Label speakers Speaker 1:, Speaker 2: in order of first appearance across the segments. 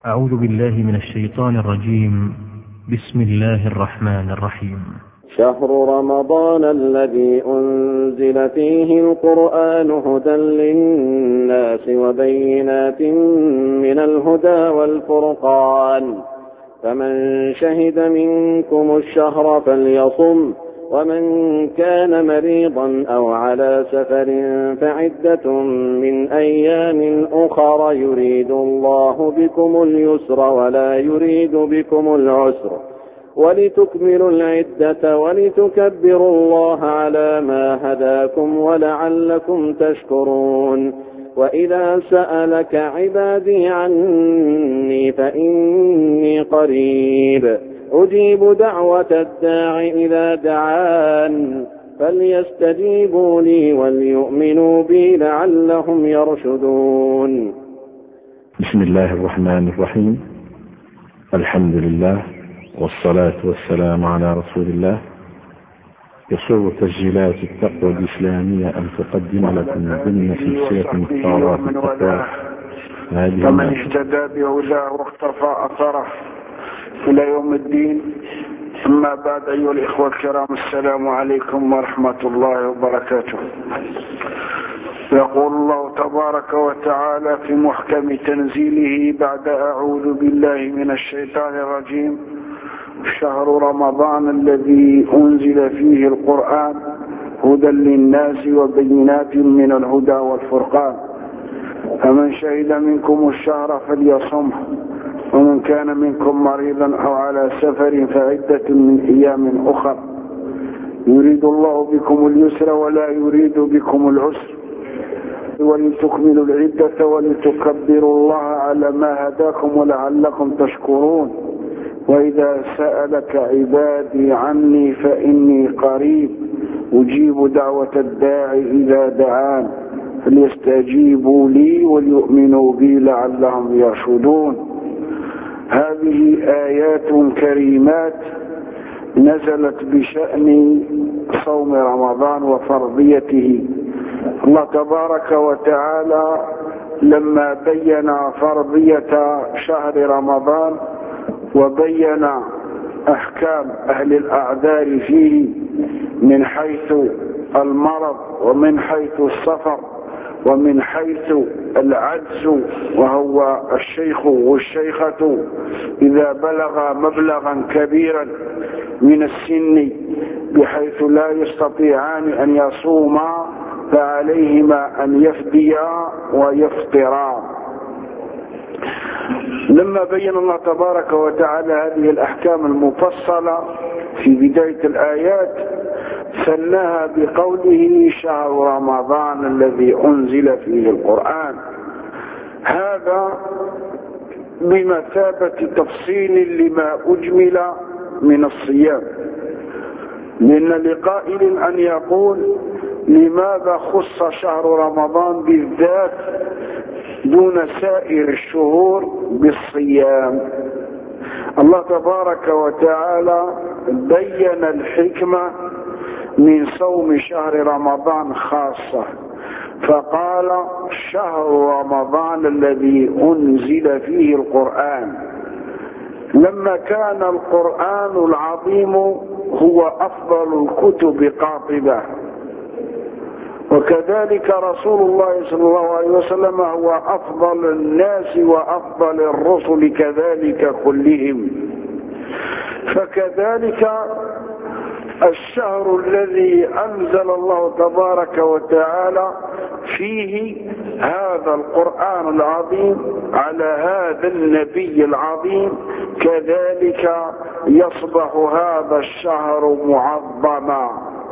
Speaker 1: أعوذ بالله من الشيطان الرجيم. بسم الله الرحمن الرحيم.
Speaker 2: شهر رمضان الذي أنزل فيه القرآن هدى للناس وبينات من الهدى والفرقان، فمن شهد منكم الشهر فليصم، ومن كان مريضا أو على سفر فعدة من أيام أخر، يريد الله بكم اليسر ولا يريد بكم العسر، ولتكملوا العدة ولتكبروا الله على ما هداكم ولعلكم تشكرون. وإذا سألك عبادي عني فإني قريب أجيب دعوة الداع إذا دعان، فليستجيبوا لي وليؤمنوا بي لعلهم يرشدون.
Speaker 3: بسم الله الرحمن الرحيم. الحمد لله والصلاة والسلام على رسول الله. يسر تسجيلات التقوى الإسلامية أن تقدم لكم ضمن سلسلة مختارات التقوى
Speaker 4: فمن اهتدى بهداه واقتفى أثره إلى يوم الدين. أما بعد، أيها الإخوة الكرام، السلام عليكم ورحمة الله وبركاته. يقول الله تبارك وتعالى في محكم تنزيله بعد أعوذ بالله من الشيطان الرجيم: شهر رمضان الذي أنزل فيه القرآن هدى للناس وبينات من الهدى والفرقان، فمن شهد منكم الشهر فليصمه، ومن كان منكم مريضا أو على سفر فعدة من أيام أخر، يريد الله بكم اليسر ولا يريد بكم العسر، ولتكملوا العدة ولتكبروا الله على ما هداكم ولعلكم تشكرون. وإذا سألك عبادي عني فإني قريب أجيب دعوة الداع إذا دعان، فليستجيبوا لي وليؤمنوا بي لعلهم يرشدون. هذه آيات كريمات نزلت بشأن صوم رمضان وفرضيته. الله تبارك وتعالى لما بين فرضية شهر رمضان وبين أحكام أهل الأعذار فيه من حيث المرض ومن حيث السفر ومن حيث العجز، وهو الشيخ والشيخة إذا بلغ مبلغا كبيرا من السن بحيث لا يستطيعان أن يصوما، فعليهما أن يفديا ويفطرا. لما بين الله تبارك وتعالى هذه الأحكام المفصلة في بداية الآيات سناها بقوله: شهر رمضان الذي أنزل فيه القرآن. هذا بمثابة تفصيل لما أجمل من الصيام، لأن لقائل أن يقول: لماذا خص شهر رمضان بالذات دون سائر الشهور بالصيام؟ الله تبارك وتعالى بين الحكمة من صوم شهر رمضان خاصة، فقال: شهر رمضان الذي أنزل فيه القرآن، لما كان القرآن العظيم هو أفضل الكتب قاطبة، وكذلك رسول الله صلى الله عليه وسلم هو أفضل الناس وأفضل الرسل كذلك كلهم، فكذلك الشهر الذي أنزل الله تبارك وتعالى فيه هذا القرآن العظيم على هذا النبي العظيم، كذلك يصبح هذا الشهر معظما،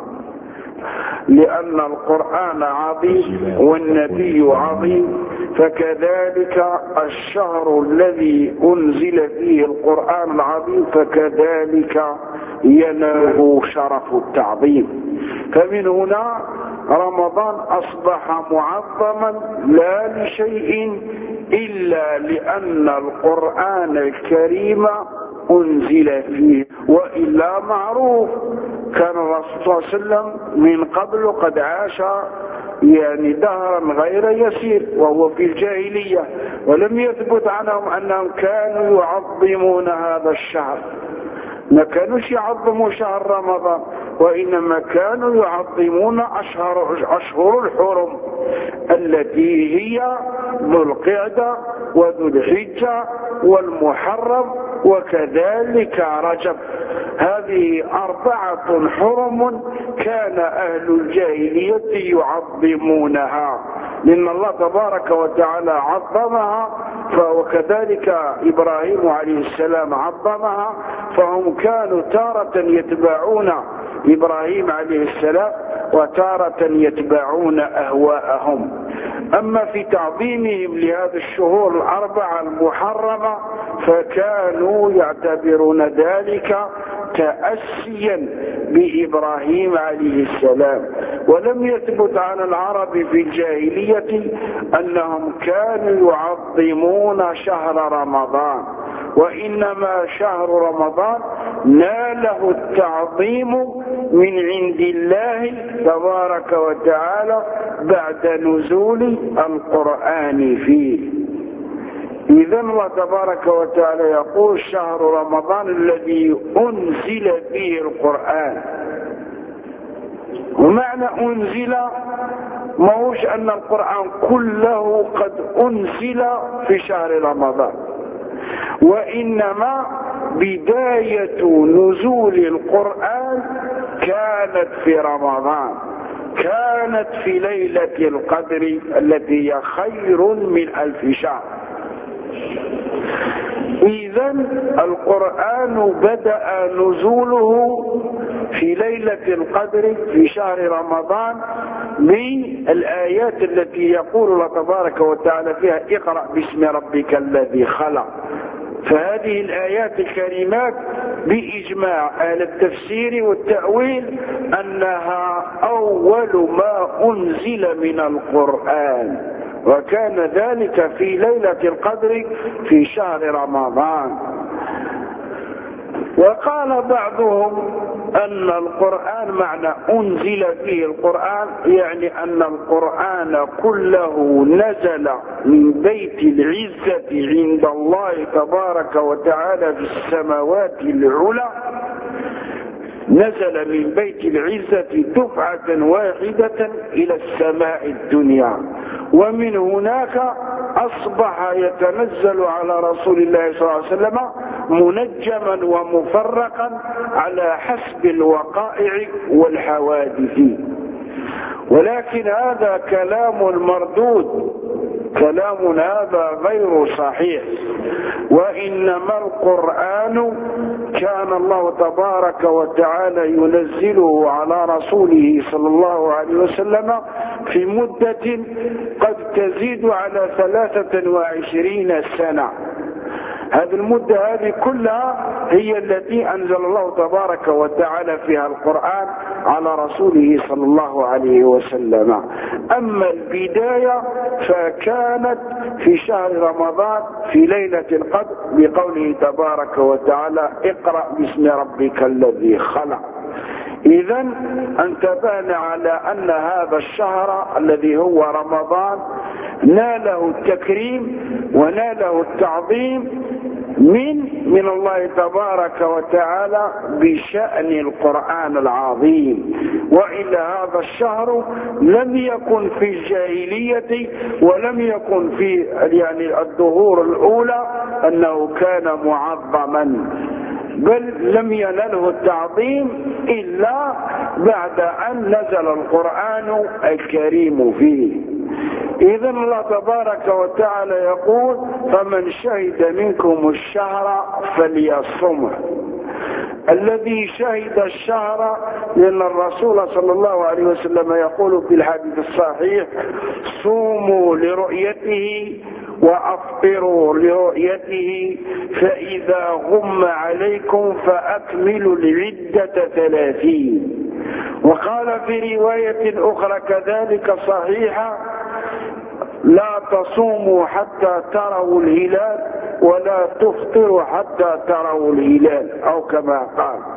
Speaker 4: لأن القرآن عظيم والنبي عظيم، فكذلك الشهر الذي أنزل فيه القرآن العظيم فكذلك يناله شرف التعظيم. فمن هنا رمضان أصبح معظما لا لشيء إلا لأن القرآن الكريم أنزل فيه، وإلا معروف كان الرسول صلى الله عليه وسلم من قبل قد عاش يعني دهرا غير يسير وهو في الجاهلية، ولم يثبت عنهم أنهم كانوا يعظمون هذا الشهر، ما كانوش يعظموا شهر رمضان، وإنما كانوا يعظمون أشهر الحرم التي هي ذو القعدة وذو الحجة والمحرم وكذلك رجب. هذه 4 حرم كان أهل الجاهلية يعظمونها، لأن الله تبارك وتعالى عظمها، وكذلك إبراهيم عليه السلام عظمها، فهم كانوا تارة يتبعون إبراهيم عليه السلام وتارة يتبعون أهواءهم. أما في تعظيمهم لهذه الشهور 4 المحرمة فكانوا يعتبرون ذلك تأسيا بإبراهيم عليه السلام، ولم يثبت عن العرب في الجاهلية أنهم كانوا يعظمون شهر رمضان، وإنما شهر رمضان ناله التعظيم من عند الله تبارك وتعالى بعد نزول القرآن فيه. إذن الله تبارك وتعالى يقول شهر رمضان الذي أنزل فيه القرآن. ومعنى أنزل ما هوش أن القرآن كله قد أنزل في شهر رمضان، وإنما بداية نزول القرآن كانت في رمضان، كانت في ليلة القدر التي هي خير من 1000 شهر. إذن القرآن بدأ نزوله في ليلة القدر في شهر رمضان بالآيات التي يقول الله تبارك وتعالى فيها اقرأ باسم ربك الذي خلق. فهذه الآيات الكريمات بإجماع أهل التفسير والتأويل أنها أول ما أنزل من القرآن، وكان ذلك في ليلة القدر في شهر رمضان. وقال بعضهم أن القرآن معنى أنزل فيه القرآن يعني أن القرآن كله نزل من بيت العزة عند الله تبارك وتعالى في السماوات العلى، نزل من بيت العزة دفعة واحدة إلى السماء الدنيا، ومن هناك أصبح يتنزل على رسول الله صلى الله عليه وسلم منجما ومفرقا على حسب الوقائع والحوادث. ولكن هذا كلام مردود، كلام هذا غير صحيح، وإنما القرآن كان الله تبارك وتعالى ينزله على رسوله صلى الله عليه وسلم في مدة قد تزيد على 23 سنة. هذه المدة هذه كلها هي التي أنزل الله تبارك وتعالى فيها القرآن على رسوله صلى الله عليه وسلم. أما البداية فكانت في شهر رمضان في ليلة القدر بقوله تبارك وتعالى اقرأ باسم ربك الذي خلق. إذن انتبهنا على أن هذا الشهر الذي هو رمضان ناله التكريم وناله التعظيم من الله تبارك وتعالى بشأن القرآن العظيم. وإلا هذا الشهر لم يكن في الجاهلية ولم يكن في يعني الظهور الأولى أنه كان معظما، بل لم ينله التعظيم إلا بعد أن نزل القرآن الكريم فيه. إذن الله تبارك وتعالى يقول فمن شهد منكم الشهر فليصمه. الذي شهد الشهر، لأن الرسول صلى الله عليه وسلم يقول في الحديث الصحيح صوموا لرؤيته وأفطروا لرؤيته فإذا غم عليكم فأكملوا العدة 30. وقال في رواية أخرى كذلك صحيحة لا تصوموا حتى تروا الهلال ولا تفطروا حتى تروا الهلال، أو كما قال.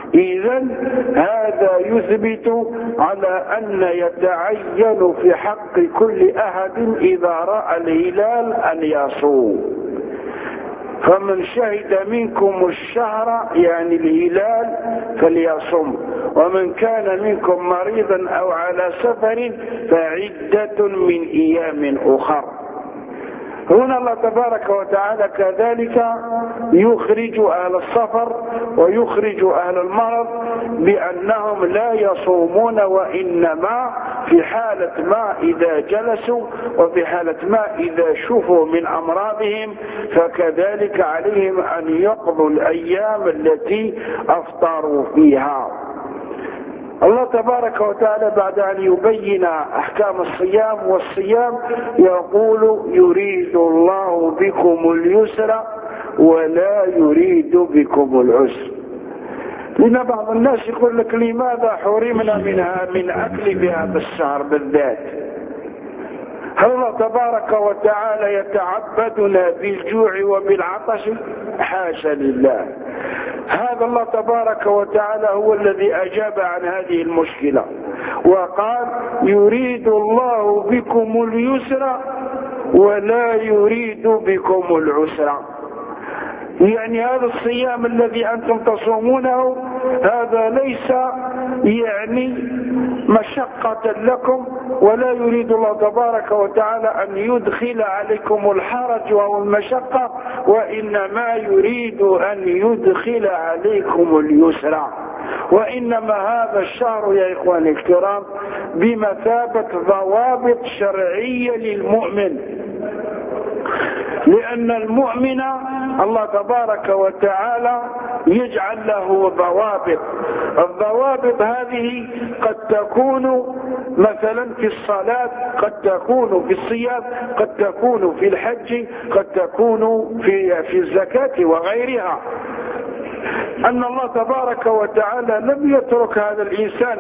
Speaker 4: إذن هذا يثبت على أن يتعين في حق كل أحد إذا رأى الهلال أن يصوم. فمن شهد منكم الشهر يعني الهلال فليصم، ومن كان منكم مريضا أو على سفر فعدة من أيام أخر. هنا الله تبارك وتعالى كذلك يخرج أهل السفر ويخرج أهل المرض بأنهم لا يصومون، وإنما في حالة ما إذا جلسوا وفي حالة ما إذا شفوا من أمراضهم فكذلك عليهم أن يقضوا الأيام التي أفطروا فيها. الله تبارك وتعالى بعد أن يبين أحكام الصيام والصيام يقول يريد الله بكم اليسر ولا يريد بكم العسر. لأن بعض الناس يقول لك لماذا حرمنا من أكل في هذا الشهر بالذات؟ هل الله تبارك وتعالى يتعبدنا بالجوع وبالعطش؟ حاشا لله. هذا الله تبارك وتعالى هو الذي أجاب عن هذه المشكلة وقال يريد الله بكم اليسر ولا يريد بكم العسر. يعني هذا الصيام الذي أنتم تصومونه هذا ليس يعني مشقة لكم، ولا يريد الله تبارك وتعالى أن يدخل عليكم الحرج أو المشقة، وإنما يريد أن يدخل عليكم اليسر. وإنما هذا الشهر يا إخواني الكرام بمثابة ضوابط شرعية للمؤمن، لأن المؤمن الله تبارك وتعالى يجعل له ضوابط. الضوابط هذه قد تكون مثلا في الصلاة، قد تكون في الصيام، قد تكون في الحج، قد تكون في الزكاة وغيرها. أن الله تبارك وتعالى لم يترك هذا الإنسان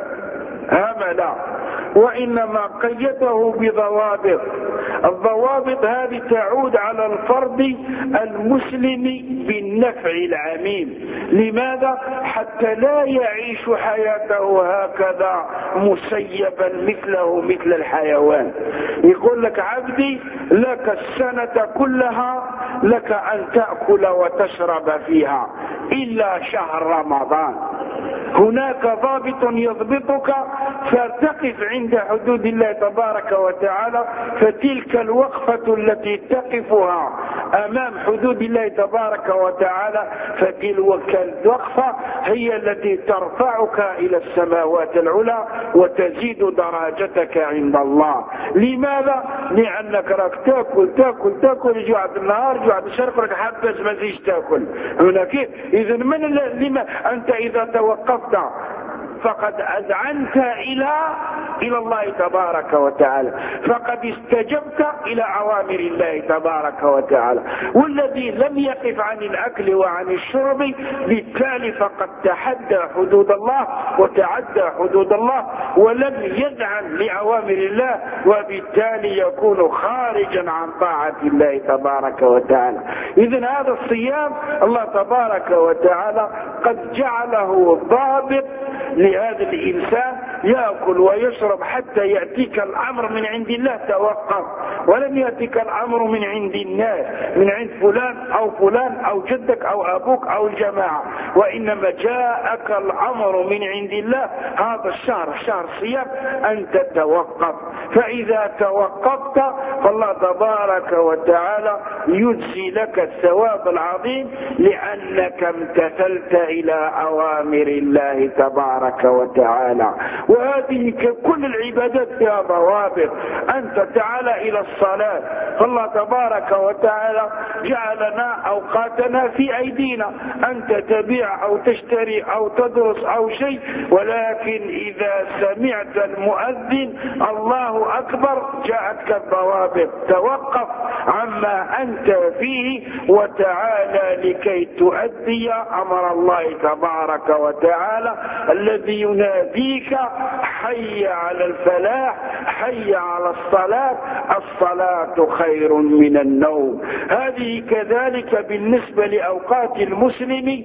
Speaker 4: هملا، وإنما قيده بضوابط. الضوابط هذه تعود على الفرد المسلم بالنفع العميم. لماذا؟ حتى لا يعيش حياته هكذا مسيبا مثل الحيوان. يقول لك عبدي لك السنة كلها لك أن تأكل وتشرب فيها إلا شهر رمضان. هناك ضابط يضبطك فتقف عند حدود الله تبارك وتعالى، فتلك الوقفة التي تقفها أمام حدود الله تبارك وتعالى فتلك الوقفة هي التي ترفعك إلى السماوات العلى وتزيد درجتك عند الله. لماذا؟ لأنك راك تاكل يجي النهار يجي الشرق راك حبس ما زيش تاكل. هنا كيف؟ إذا من لما أنت إذا توقفت فقد أذعنت إلى الله تبارك وتعالى، فقد استجبت إلى أوامر الله تبارك وتعالى. والذي لم يقف عن الأكل وعن الشرب بالتالي فقد تحدى حدود الله وتعدى حدود الله ولم يذعن لأوامر الله، وبالتالي يكون خارجا عن طاعة الله تبارك وتعالى. إذن هذا الصيام الله تبارك وتعالى قد جعله ضابط لهذا الإنسان يأكل ويشرب حتى يأتيك الأمر من عند الله توقف، ولم يأتيك الأمر من عند الناس من عند فلان أو جدك أو أبوك أو الجماعة، وإنما جاءك الأمر من عند الله. هذا الشهر شهر صيام أن تتوقف، فإذا توقفت فالله تبارك وتعالى يجزي لك الثواب العظيم لأنك امتثلت إلى أوامر الله تبارك وتعالى. وهذه ككل العبادات فيها ضوابط. أنت تعالى إلى الصلاة، فالله تبارك وتعالى جعلنا أوقاتنا في أيدينا، أنت تبيع أو تشتري أو تدرس أو شيء، ولكن إذا سمعت المؤذن الله أكبر جاءتك الضوابط، توقف عما أنت فيه وتعالى لكي تؤدي أمر الله تبارك وتعالى الذي يناديك حي على الفلاح، حي على الصلاة، الصلاة خير من النوم. هذه كذلك بالنسبة لأوقات المسلم في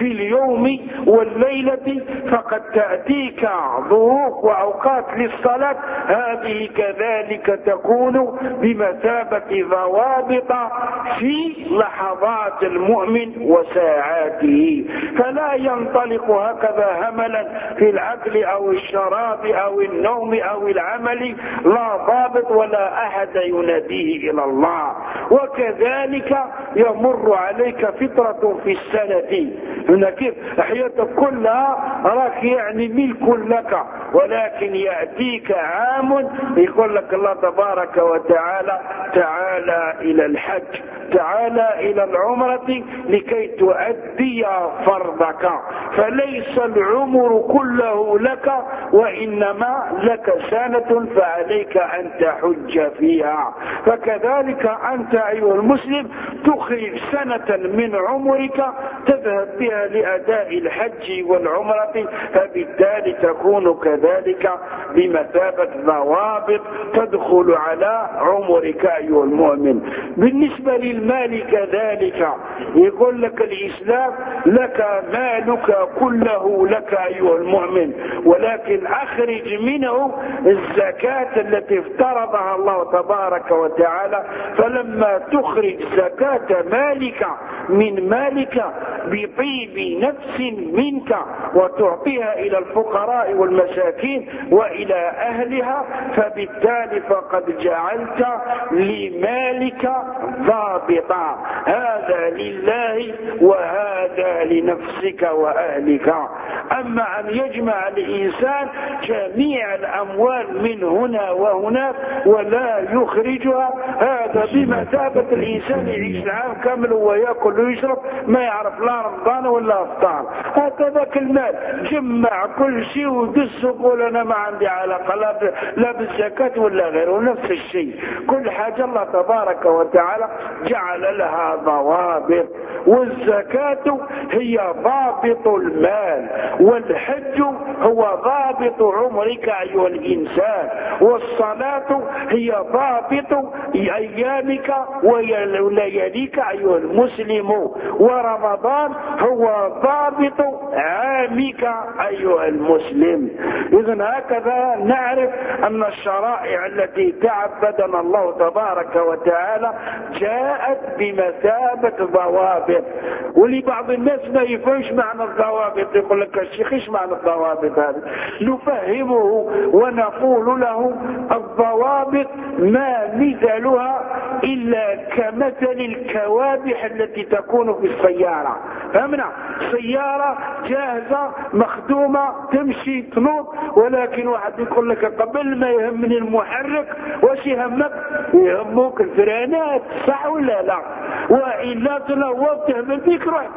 Speaker 4: في اليوم والليلة فقد تأتيك ظروف وأوقات للصلاة، هذه كذلك تكون بمثابة ضوابط في لحظات المؤمن وساعاته، فلا ينطلق هكذا هملا في الأكل أو الشراب أو النوم أو العمل، لا ضابط ولا أحد يناديه إلى الله. وكذلك يمر عليك فترة في السنة، هنا كيف حياتك كلها راك يعني ملك لك، ولكن يأتيك عام يقول لك الله تبارك وتعالى تعالى إلى الحج، تعالى إلى العمرة لكي تؤدي فرضك، فليس العمر كله لك وإنما لك سنة فعليك أن تحج فيها. فكذلك أنت أيها المسلم تخرج سنة من عمرك تذهب بها لأداء الحج والعمرة، فبالتالي تكون كذلك بمثابة ضوابط تدخل على عمرك أيها المؤمن. بالنسبة للمال كذلك يقول لك الإسلام لك مالك كله لك أيها المؤمن، ولكن أخرج منه الزكاة التي افترضها الله تبارك وتعالى. فلما تخرج زكاة مالك من مالك بطيب نفس منك وتعطيها إلى الفقراء والمساكين وإلى أهلها، فبالتالي فقد جعلت لمالك ضابطا، هذا لله وهذا لنفسك وأهلك. أما أن يجمع الإنسان جميع الأموال من هنا وهناك ولا يخرجها، هذا بمثابة الإنسان يعيش العام كامل ويأكل ويشرب ما يعرف لا رمضان ولا أفطار. هكذا المال جمع كل شيء ودس وقول أنا ما عندي علاقة لا بالزكاة ولا غيره، نفس الشيء. كل حاجة الله تبارك وتعالى جعل لها ضوابط، والزكاة هي ضابط المال، والحج هو ضابط عمرك أيها الإنسان، والصلاة هي ضابط أيامك ولياليك أيها المسلم، ورمضان هو ضابط عامك أيها المسلم. إذن هكذا نعرف أن الشرائع التي تعبدنا الله تبارك وتعالى جاءت بمثابة ضوابط. ولبعض الناس ما يفهمش معنى الضوابط، يقول لك الشيخ ايش معنى الضوابط هذا؟ نفهمه ونقول له الضوابط ما مثلها إلا كمثل الكوابح التي تكون في السيارة. فهمنا؟ سيارة جاهزة مخدومة تمشي تنوض، ولكن واحد يقول لك قبل ما يهمني المحرك واش يهمك؟ يهمك الفرانات، صح ولا لا؟ وإلا تنوض تهمل بيك رحت.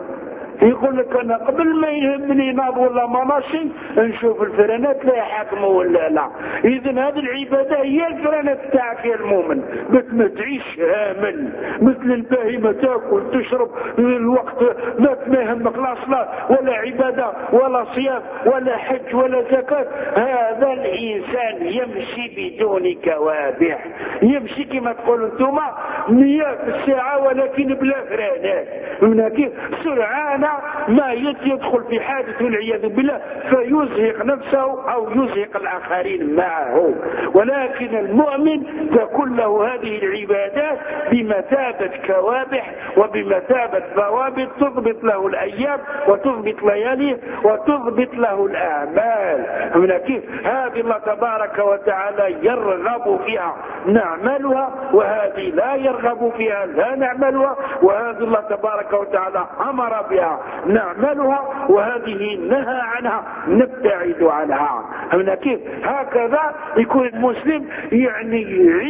Speaker 4: يقول لك أنا قبل ما يهمني ناض ولا ما ماشي نشوف الفرانات لا يحاكموا ولا لا. إذن هذه العبادة هي الفرانات تاعك يا المؤمن، بس ما تعيش هامل مثل البهيمة تاكل تشرب الوقت ما يهمك لا صلاة ولا عبادة ولا صيام ولا حج ولا زكاة. هذا الإنسان يمشي بدون كوابح، يمشي كما تقول انتم 100 في الساعة ولكن بلا فرانات. من كيف سرعان ما يدخل في حادث والعياذ بالله فيزهق نفسه أو يزهق الآخرين معه. ولكن المؤمن تكون له هذه العبادات بمثابة كوابح وبمثابة ضوابط تضبط له الأيام وتضبط لياليه وتضبط له الأعمال. من كيف هذه الله تبارك وتعالى يرغب فيها نعملها، وهذه لا يرغب فيها لا نعملها، وهذه الله تبارك وتعالى أمر بها نعملها، وهذه نهى عنها نبتعد عنها. من كيف هكذا يكون المسلم يعني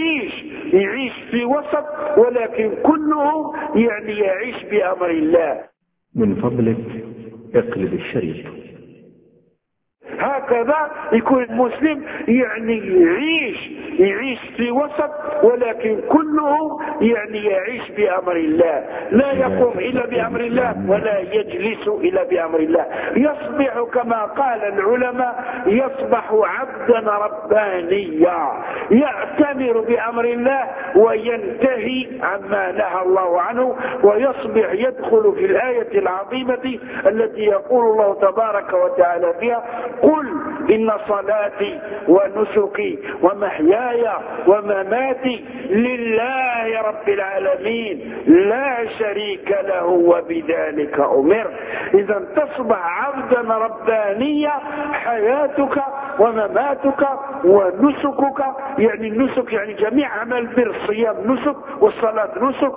Speaker 4: يعيش في وسط، ولكن كله يعني يعيش بأمر الله.
Speaker 1: من فضلك اقلب الشريط.
Speaker 4: هكذا يكون المسلم يعني يعيش في وسط، ولكن كله يعني يعيش بأمر الله، لا يقوم إلا بأمر الله ولا يجلس إلا بأمر الله. يصبح كما قال العلماء يصبح عبدا ربانيا يأتمر بأمر الله وينتهي عما نهى الله عنه، ويصبح يدخل في الآية العظيمة التي يقول الله تبارك وتعالى فيها: قل إن صلاتي ونسكي ومحياي ومماتي لله رب العالمين لا شريك له وبذلك أمر. إذا تصبح عبدا ربانيا حياتك ومماتك ونسكك، يعني النسك يعني جميع عمل البر، الصيام نسك، والصلاة نسك،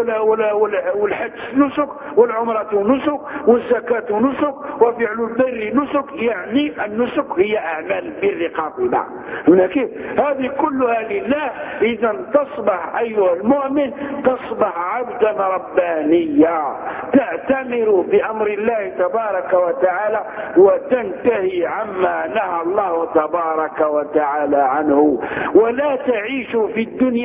Speaker 4: والحج نسك، والعمرة نسك، والزكاة نسك، وفعل البر نسك. يعني النسك هي أعمال البر قاطبة. هنا كيف هذه كلها لله. إذا تصبح أيها المؤمن تصبح عبدا ربانيا تأتمر بأمر الله تبارك وتعالى وتنتهي عما نهى الله تبارك وتعالى عنه، ولا تعيش في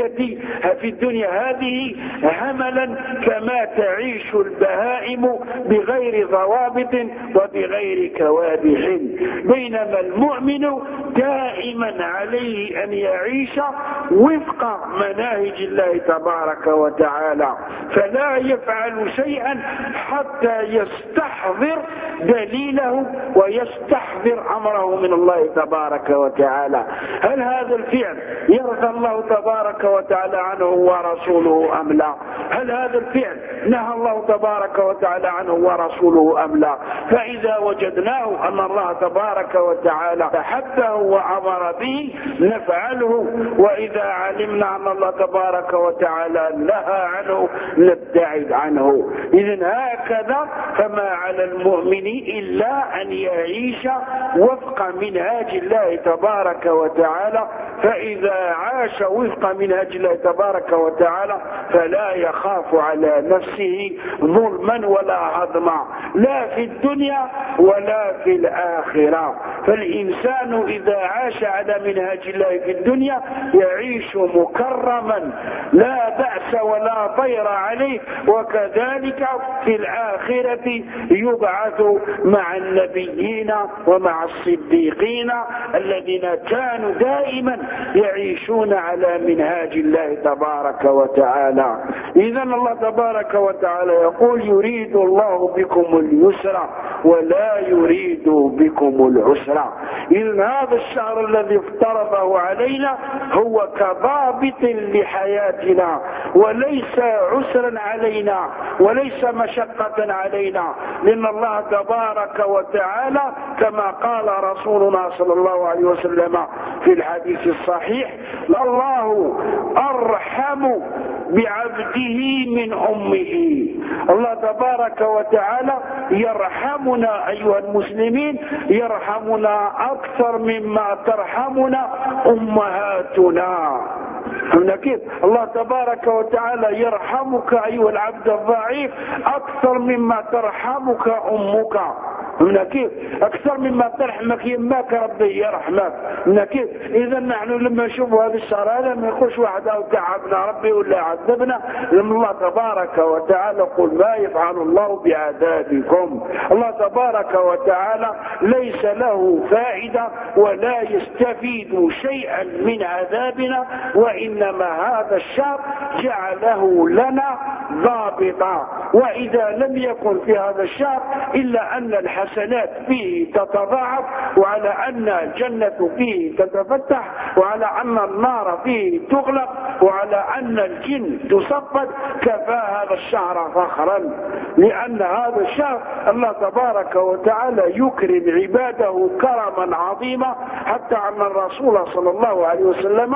Speaker 4: الدنيا هذه هملا كما تعيش البهائم بغير ضوابط وبغير كوادح، بينما المؤمن دائما عليه أن يعيش وفق مناهج الله تبارك وتعالى، فلا يفعل شيئا حتى يستحضر دليله ويستحضر أمره من الله تبارك وتعالى. هل هذا الفعل يرضى الله تبارك وتعالى عنه ورسوله أم لا؟ هل هذا الفعل نهى الله تبارك وتعالى عنه ورسوله أم لا؟ فإذا وجدناه أن الله تبارك وتعالى أحبه وأمر به نفعله، وإذا علمنا أن الله تبارك وتعالى نهى عنه نبتعد عنه. إذن هكذا فما على المؤمن إلا أن يعيش وفق منهاج الله تبارك وتعالى، فإذا عاش وفق منهاج الله تبارك وتعالى فلا يخاف على نفسه ظلما ولا هضما، لا في الدنيا ولا في الآخرة. فالإنسان إذا عاش على منهاج الله في الدنيا يعيش مكرما لا بأس ولا ضير عليه، وكذلك في الآخرة يبعث مع النبيين ومع الصديقين الذين كانوا دائما يعيشون على منهاج الله تبارك وتعالى. إذا الله تبارك وتعالى يقول: يريد الله بكم اليسر ولا يريد بكم العسر. إذن هذا الشهر الذي افترضه علينا هو كضابط لحياتنا، وليس عسرا علينا وليس مشقة علينا، لأن الله تبارك وتعالى كما قال رسولنا صلى الله عليه وسلم في الحديث الصحيح: الله أرحم بعبده من أمه. الله تبارك وتعالى يرحمنا أيها المسلمين، يرحمنا أكثر مما ترحمنا أمهاتنا. هنا كيف الله تبارك وتعالى يرحمك أيها العبد الضعيف أكثر مما ترحمك أمك. هنا كيف أكثر مما ترحمك يماك ربي يرحمك. هنا كيف إذا نحن لما نشوف هذا الشهر هذا ما يقولش واحد أو تعبنا ربي ولا عذبنا، لما الله تبارك وتعالى قل ما يفعل الله بعذابكم. الله تبارك وتعالى ليس له فائدة ولا يستفيد شيئا من عذابنا، وإنما هذا الشهر جعله لنا ضابطا. وإذا لم يكن في هذا الشهر إلا أن الحسنات فيه تتضاعف، وعلى أن الجنة فيه تتفتح، وعلى أن النار فيه تغلق، وعلى أن الجن تصفد، كفى هذا الشهر فخرا. لأن هذا الشهر الله تبارك وتعالى يكرم عباده كرما عظيما، حتى أن الرسول صلى الله عليه وسلم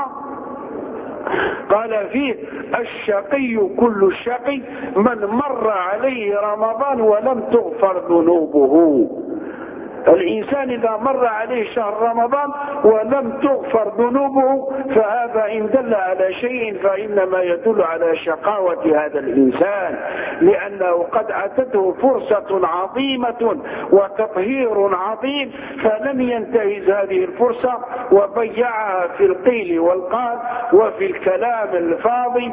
Speaker 4: قال فيه: الشقي كل الشقي من مر عليه رمضان ولم تغفر ذنوبه. الإنسان إذا مر عليه شهر رمضان ولم تغفر ذنوبه فهذا إن دل على شيء فإنما يدل على شقاوة هذا الإنسان، لأنه قد أتته فرصة عظيمة وتطهير عظيم فلم ينتهز هذه الفرصة وضيعها في القيل والقال وفي الكلام الفاضي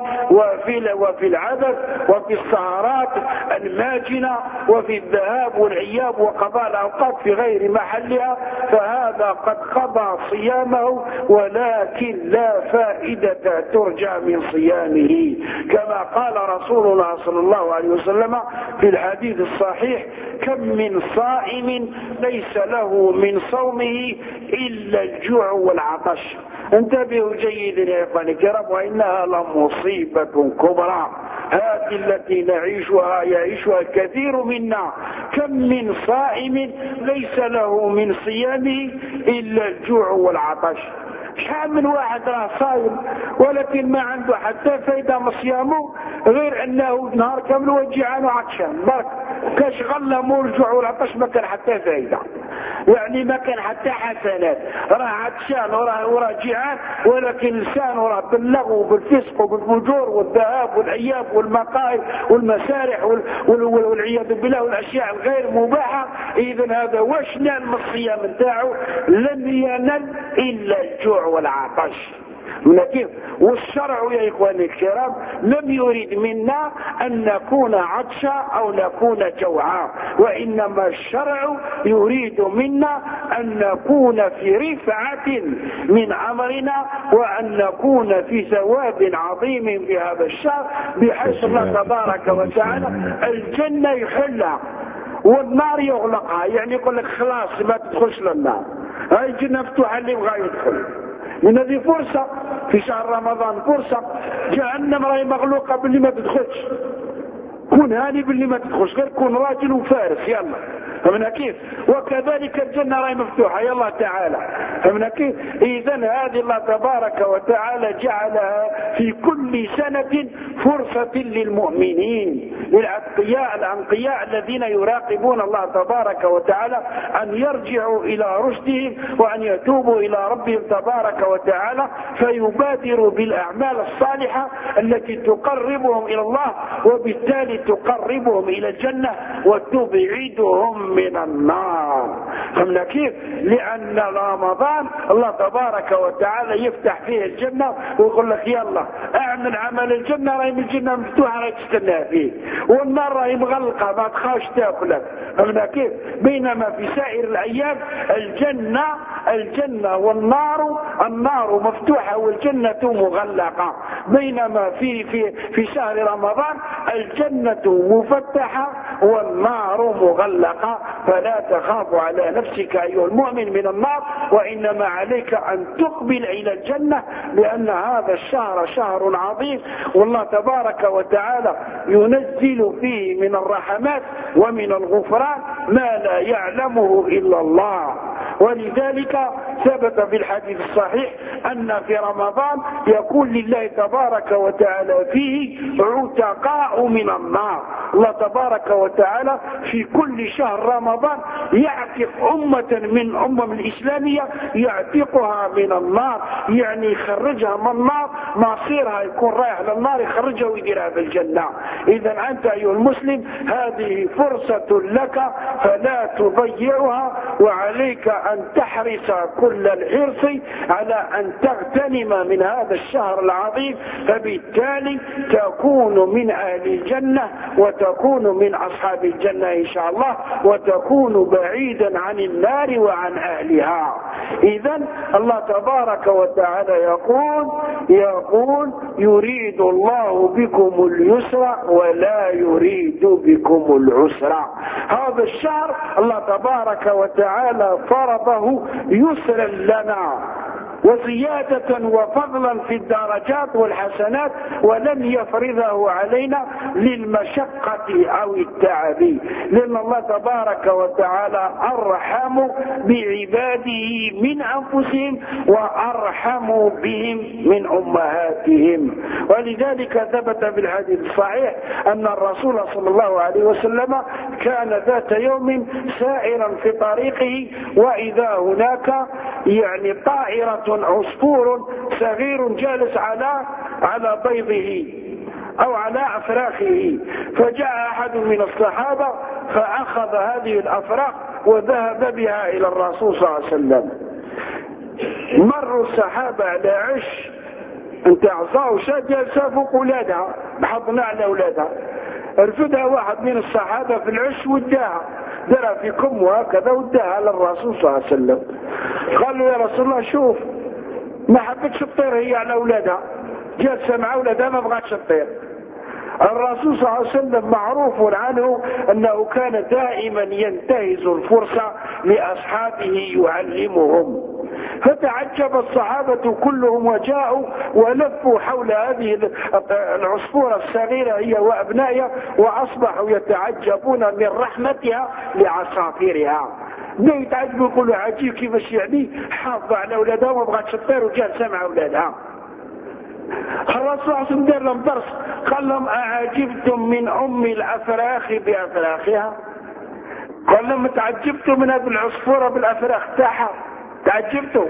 Speaker 4: وفي العبث وفي السهرات الماجنة وفي الذهاب والعياب وقضاء الأوقات في غير محلها، فهذا قد قضى صيامه ولكن لا فائدة ترجى من صيامه، كما قال رسول الله صلى الله عليه وسلم في الحديث الصحيح: كم من صائم ليس له من صومه إلا الجوع والعطش. انتبهوا جيدا يا إخواني الكرام، وإنها لمصيبة كبرى هذه التي نعيشها يعيشها الكثير منا. كم من صائم ليس له من صيامه إلا الجوع والعطش. شحال من واحد راه صايم ولكن ما عنده حتى فايدة من صيامه غير أنه نهار كامل وجيعان وعطشان برك، كشغل له الجوع والعطش ما كان حتى فايدة، يعني ما كان حتى حسنات، راه عطشان وراه جيعان ولكن لسانه راه باللغو وبالفسق وبالفجور والذهاب والعياب والمقاهي والمسارح والعياذ بالله والاشياء الغير مباحه. اذا هذا واش نال من الصيام نتاعو؟ لم ينل الا الجوع والعطش. كيف؟ والشرع يا إخواني الكرام لم يريد منا أن نكون عطشا أو نكون جوعا، وإنما الشرع يريد منا أن نكون في رفعة من أمرنا وأن نكون في ثواب عظيم بهذا الشهر، بحيث الله تبارك وتعالى الجنة يحلها والنار يغلقها، يعني يقول لك خلاص ما تدخلش للنار، هاي الجنة مفتوحة اللي يبغى يدخل. من هذه فرصة في شهر رمضان، فرصة. جهنم راهي مغلوقة باللي ما تدخلش، كون هاني باللي ما تدخلش، غير كون راجل وفارس يلا، فهمنا كيف؟ وكذلك الجنة راهي مفتوحة يلا تعالى، فهمنا كيف؟ إذا هذه الله تبارك وتعالى جعلها في كل سنة فرصة للمؤمنين، الأنقياء الذين يراقبون الله تبارك وتعالى أن يرجعوا إلى رشدهم وأن يتوبوا إلى ربهم تبارك وتعالى، فيبادروا بالأعمال الصالحة التي تقربهم إلى الله وبالتالي تقربهم إلى الجنة وتبعدهم من النار. فهمنا كيف؟ لأن رمضان الله تبارك وتعالى يفتح فيه الجنة ويقول لك يلا اعمل عمل الجنة، راهي الجنة مفتوحة راهي تستنى فيه، والنار راهي مغلقة ما تخافش تاكلك. فهمنا كيف؟ بينما في سائر الأيام الجنة والنار مفتوحة والجنة مغلقة، بينما في شهر رمضان الجنة مفتحة والنار مغلقة، فلا تخاف على نفسك أيها المؤمن من النار، وإنما عليك أن تقبل إلى الجنة، لأن هذا الشهر شهر عظيم، والله تبارك وتعالى ينزل فيه من الرحمات ومن الغفران ما لا يعلمه إلا الله. ولذلك ثبت في الحديث الصحيح أن في رمضان يكون لله تبارك وتعالى فيه عتقاء من النار. الله تبارك وتعالى في كل شهر رمضان يعتق أمة من أمم الإسلامية، يعتقها من النار، يعني يخرجها من النار، مصيرها يكون رايح للنار يخرجها ويديرها في الجنة. إذا أنت أيها المسلم هذه فرصة لك فلا تضيعها، وعليك أن تحرص كل الحرص على أن تغتنم من هذا الشهر العظيم، فبالتالي تكون من أهل الجنة وتكون من أصحاب الجنة إن شاء الله، وتكون بعيدا عن النار وعن أهلها. إذن الله تبارك وتعالى يقول يريد الله بكم اليسر ولا يريد بكم العسر. هذا الشهر الله تبارك وتعالى فرضه يسرا لنا، وزيادة وفضلا في الدرجات والحسنات، ولن يفرضه علينا للمشقة أو التعب، لأن الله تبارك وتعالى أرحم بعباده من أنفسهم وأرحم بهم من أمهاتهم. ولذلك ثبت بالحديث الصحيح أن الرسول صلى الله عليه وسلم كان ذات يوم سائرا في طريقه، وإذا هناك يعني طائرة عصفور صغير جالس على بيضه أو على أفراخه، فجاء أحد من الصحابة فأخذ هذه الأفراخ وذهب بها إلى الرسول صلى الله عليه وسلم. مروا الصحابة على عش انت عصاه وشاد جالسة فوق أولادها، بحضنا على أولادها، رفدها واحد من الصحابة في العش وداها، درها في كم وهكذا وداها للرسول صلى الله عليه وسلم. قال له يا رسول الله شوف، ما حبتش تطير هي على أولادها، جالسة مع أولادها ما بغاتش تطير. الرسول صلى الله عليه وسلم معروف عنه أنه كان دائما ينتهز الفرصة لأصحابه يعلمهم، فتعجب الصحابة كلهم وجاءوا ولفوا حول هذه العصفورة الصغيرة هي وأبنائها، وأصبحوا يتعجبون من رحمتها لعصافيرها. يتعجبوا يقولوا عجيب كيفاش يعني حافظة على أولادها وما بغاتش تطير وجالسة مع أولادها. الرسول صلى الله عليه وسلم دار لهم درس، قال لهم أعجبتم من أم الأفراخ بأفراخها؟ قال لهم تعجبتم من هذه العصفورة بالأفراخ تاعها؟ تعجبتم؟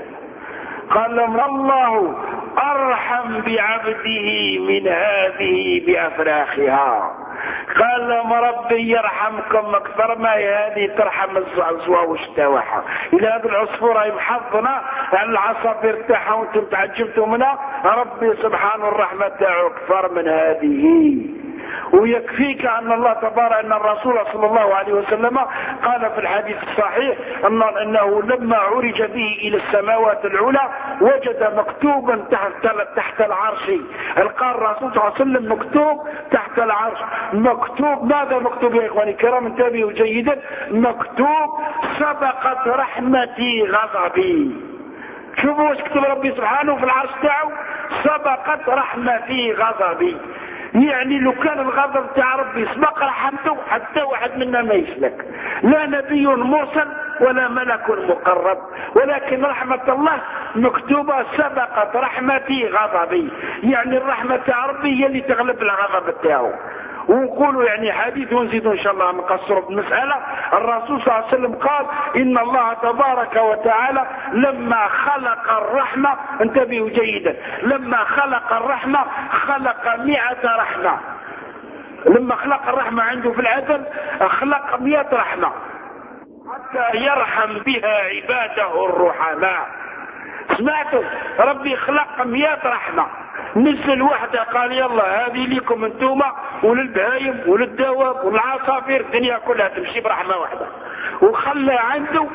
Speaker 4: قال لهم الله أرحم بعبده من هذه بأفراخها. قال لهم ربي يرحمكم أكثر ما هذه ترحم الزعزوة واشتواحها. إلى هذه العصفورة محظنا على العصافير تاعها وانتم تعجبتم منها، ربي سبحانه الرحمة تاعه أكثر من هذه. ويكفيك أن الله تبارك أن الرسول صلى الله عليه وسلم قال في الحديث الصحيح أنه لما عرج به إلى السماوات العلى وجد مكتوبا تحت العرش. قال الرسول صلى الله عليه وسلم مكتوب تحت العرش. مكتوب ماذا مكتوب يا إخواني الكرام؟ انتبهوا جيدا. مكتوب سبقت رحمتي غضبي. شوفوا واش كتب ربي سبحانه في العرش تاعه، سبقت رحمتي غضبي. يعني لو كان الغضب تاع ربي سبق رحمته حتى واحد منا ما يسلك، لا نبي مرسل ولا ملك مقرب، ولكن رحمة الله مكتوبة سبقت رحمتي غضبي. يعني الرحمة تاع ربي هي اللي تغلب الغضب تاعه. ونقولوا يعني حديث ونزيد ان شاء الله نقصروا بالمسألة. الرسول صلى الله عليه وسلم قال ان الله تبارك وتعالى لما خلق الرحمة، انتبهوا جيدا، لما خلق الرحمة خلق 100 رحمة. لما خلق الرحمة عنده في العدل خلق 100 رحمة حتى يرحم بها عباده الرحماء. سمعتوا؟ ربي خلق 100 رحمة، نزل واحدة قال يلا هذه لكم انتوما وللبهايم وللدواب والعصافير، الدنيا كلها تمشي برحمة واحدة. وخلى عنده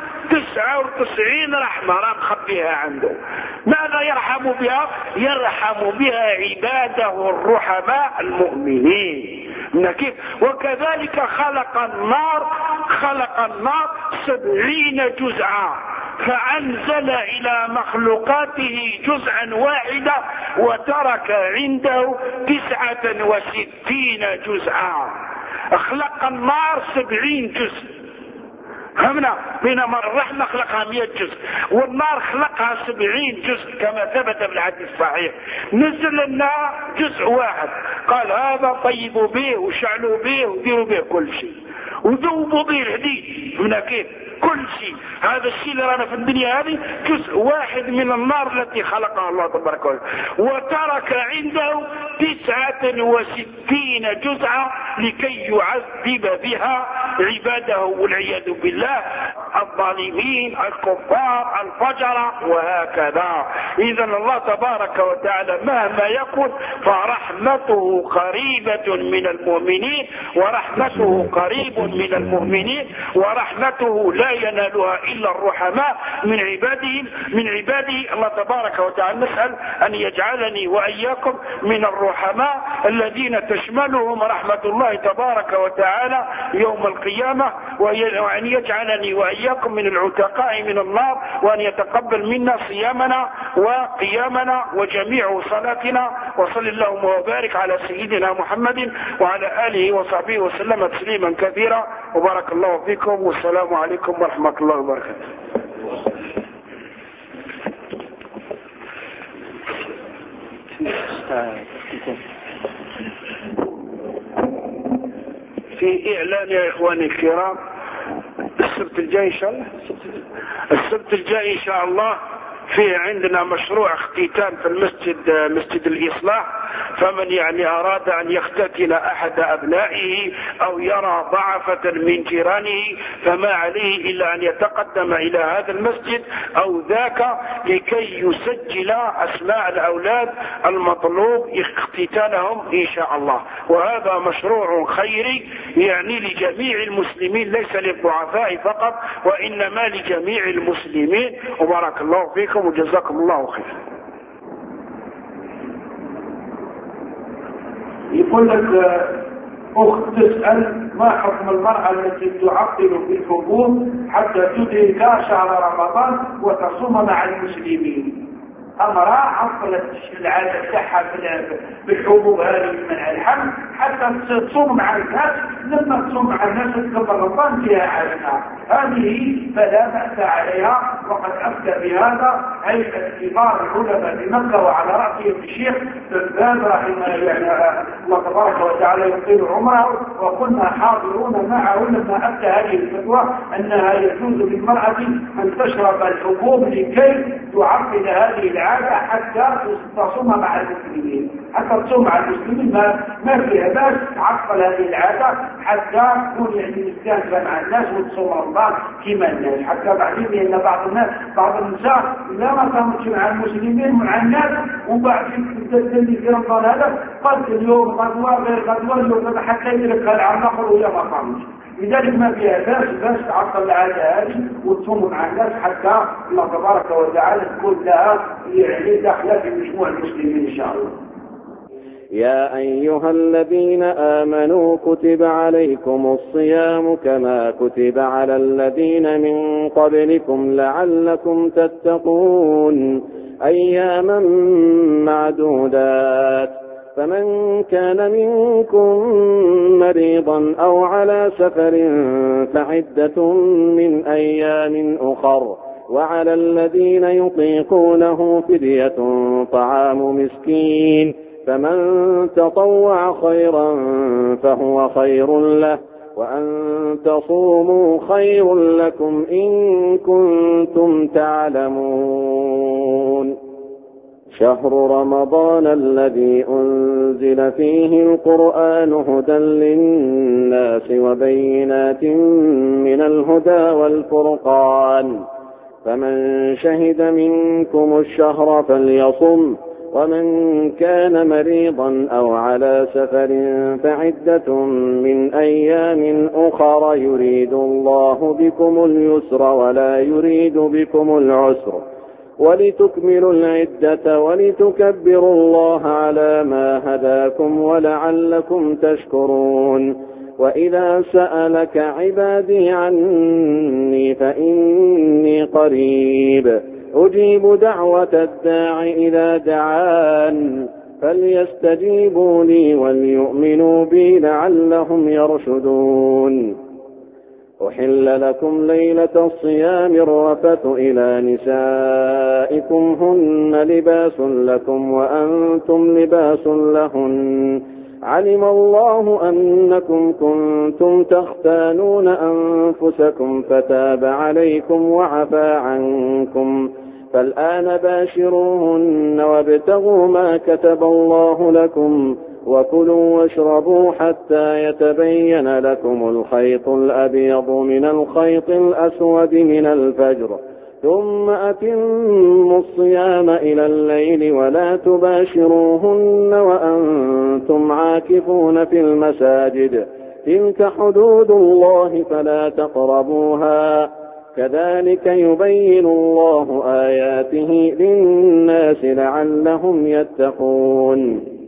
Speaker 4: 99 رحمة راه مخبيها عنده. ماذا يرحم بها؟ يرحم بها عباده الرحماء المؤمنين. كيف؟ وكذلك خلق النار 70 جزءا، فأنزل إلى مخلوقاته جزءا واحدا وترك عنده 69 جزءا. خلق النار 70 جزء، فهمنا؟ بينما الرحمة خلقها 100 جزء والنار خلقها 70 جزء كما ثبت في الحديث الصحيح. نزل لنا جزء واحد قال هذا طيبوا به وشعلوا به وديروا به كل شيء وذوبوا به الحديد. من كيف؟ كل شيء. هذا الشيء اللي رانا في الدنيا هذه جزء واحد من النار التي خلقها الله تبارك وتعالى، وترك عنده 69 جزءا لكي يعذب بها عباده والعياذ بالله الظالمين الكفار الفجر وهكذا. إذا الله تبارك وتعالى مهما يكن فرحمته قريبة من المؤمنين، ورحمته قريب من المؤمنين، ورحمته لا ينالها إلا الرحماء من عباده. الله تبارك وتعالى نسأل أن يجعلني وإياكم من الرحماء الذين تشملهم رحمة الله تبارك وتعالى يوم القيامة، وأن يجعلني وإياكم وإياكم من العتقاء من النار، وأن يتقبل منا صيامنا وقيامنا وجميع صلاتنا. وصل اللهم وبارك على سيدنا محمد وعلى آله وصحبه وسلم تسليما كثيرا، وبارك الله فيكم، والسلام عليكم ورحمة الله وبركاته. في إعلان يا إخواني الكرام، السبت الجاي إن شاء الله، السبت الجاي إن شاء الله في عندنا مشروع اختتان في المسجد، مسجد الإصلاح. فمن يعني أراد أن يختتن أحد أبنائه أو يرى ضعفة من جيرانه فما عليه إلا أن يتقدم إلى هذا المسجد أو ذاك لكي يسجل أسماء الأولاد المطلوب اختتانهم إن شاء الله. وهذا مشروع خيري يعني لجميع المسلمين، ليس للضعفاء فقط وإنما لجميع المسلمين. وبارك الله فيكم وجزاكم الله خير.
Speaker 5: يقول لك أخت تسأل ما حكم المرأة التي تعطل في الحبوب حتى تدرك شهر رمضان وتصوم مع المسلمين؟ امرأة عطلت العادة بتاعها بالحبوب هذه من الحمل حتى تصوم مع الناس، لما تصوم مع الناس تقبل رمضان فيها عادتها هذه فلا بأس عليها. وقد أفتى بهذا هيئة كبار العلماء بمكة وعلى رأسهم الشيخ الباب رحمه الله تبارك وتعالى يطيل عمره، وكنا حاضرون معه لما أفتى هذه الفتوى أنها يجوز للمرأة أن تشرب الحبوب لكي تعطل هذه العادة حتى تصوم مع المسلمين، حتى تصوم مع المسلمين ما فيها باس تعطل هذه العادة حتى تكون يعني مستانسة مع الناس وتصوم رمضان كما الناس. حتى بعدين لأن بعض النساء لا ما كانتش مع المسلمين مع الناس، وبعدين تدلي في رمضان هذا قلت اليوم غدوة غير غدوة اليوم حتى يدرك العمل وهي ما قامش. لذلك ما فيها باس تعطل العادة هذه وتصوم مع الناس حتى الله تبارك وتعالى تكون لها يعني داخله في مجموع المسلمين ان شاء الله.
Speaker 2: يا أيها الذين آمنوا كتب عليكم الصيام كما كتب على الذين من قبلكم لعلكم تتقون أياما معدودات. فمن كان منكم مريضا أو على سفر فعدة من أيام أخر، وعلى الذين يطيقونه فدية طعام مسكين، فمن تطوع خيرا فهو خير له، وأن تصوموا خير لكم إن كنتم تعلمون. شهر رمضان الذي أنزل فيه القرآن هدى للناس وبينات من الهدى والفرقان، فمن شهد منكم الشهر فليصم، ومن كان مريضا أو على سفر فعدة من أيام أخر يريد الله بكم اليسر ولا يريد بكم العسر، ولتكملوا العدة ولتكبروا الله على ما هداكم ولعلكم تشكرون. وإذا سألك عبادي عني فإني قريب أجيب دعوة الداع إذا دعان، فليستجيبوا لي وليؤمنوا بي لعلهم يرشدون. أحل لكم ليلة الصيام الرفث إلى نسائكم هن لباس لكم وأنتم لباس لهن، علم الله أنكم كنتم تختانون أنفسكم فتاب عليكم وعفى عنكم، فالآن باشروهن وابتغوا ما كتب الله لكم، وكلوا واشربوا حتى يتبين لكم الخيط الأبيض من الخيط الأسود من الفجر، ثم أتموا الصيام إلى الليل ولا تباشروهن وأنتم عاكفون في المساجد، تلك حدود الله فلا تقربوها، كذلك يبين الله آياته للناس لعلهم يتقون.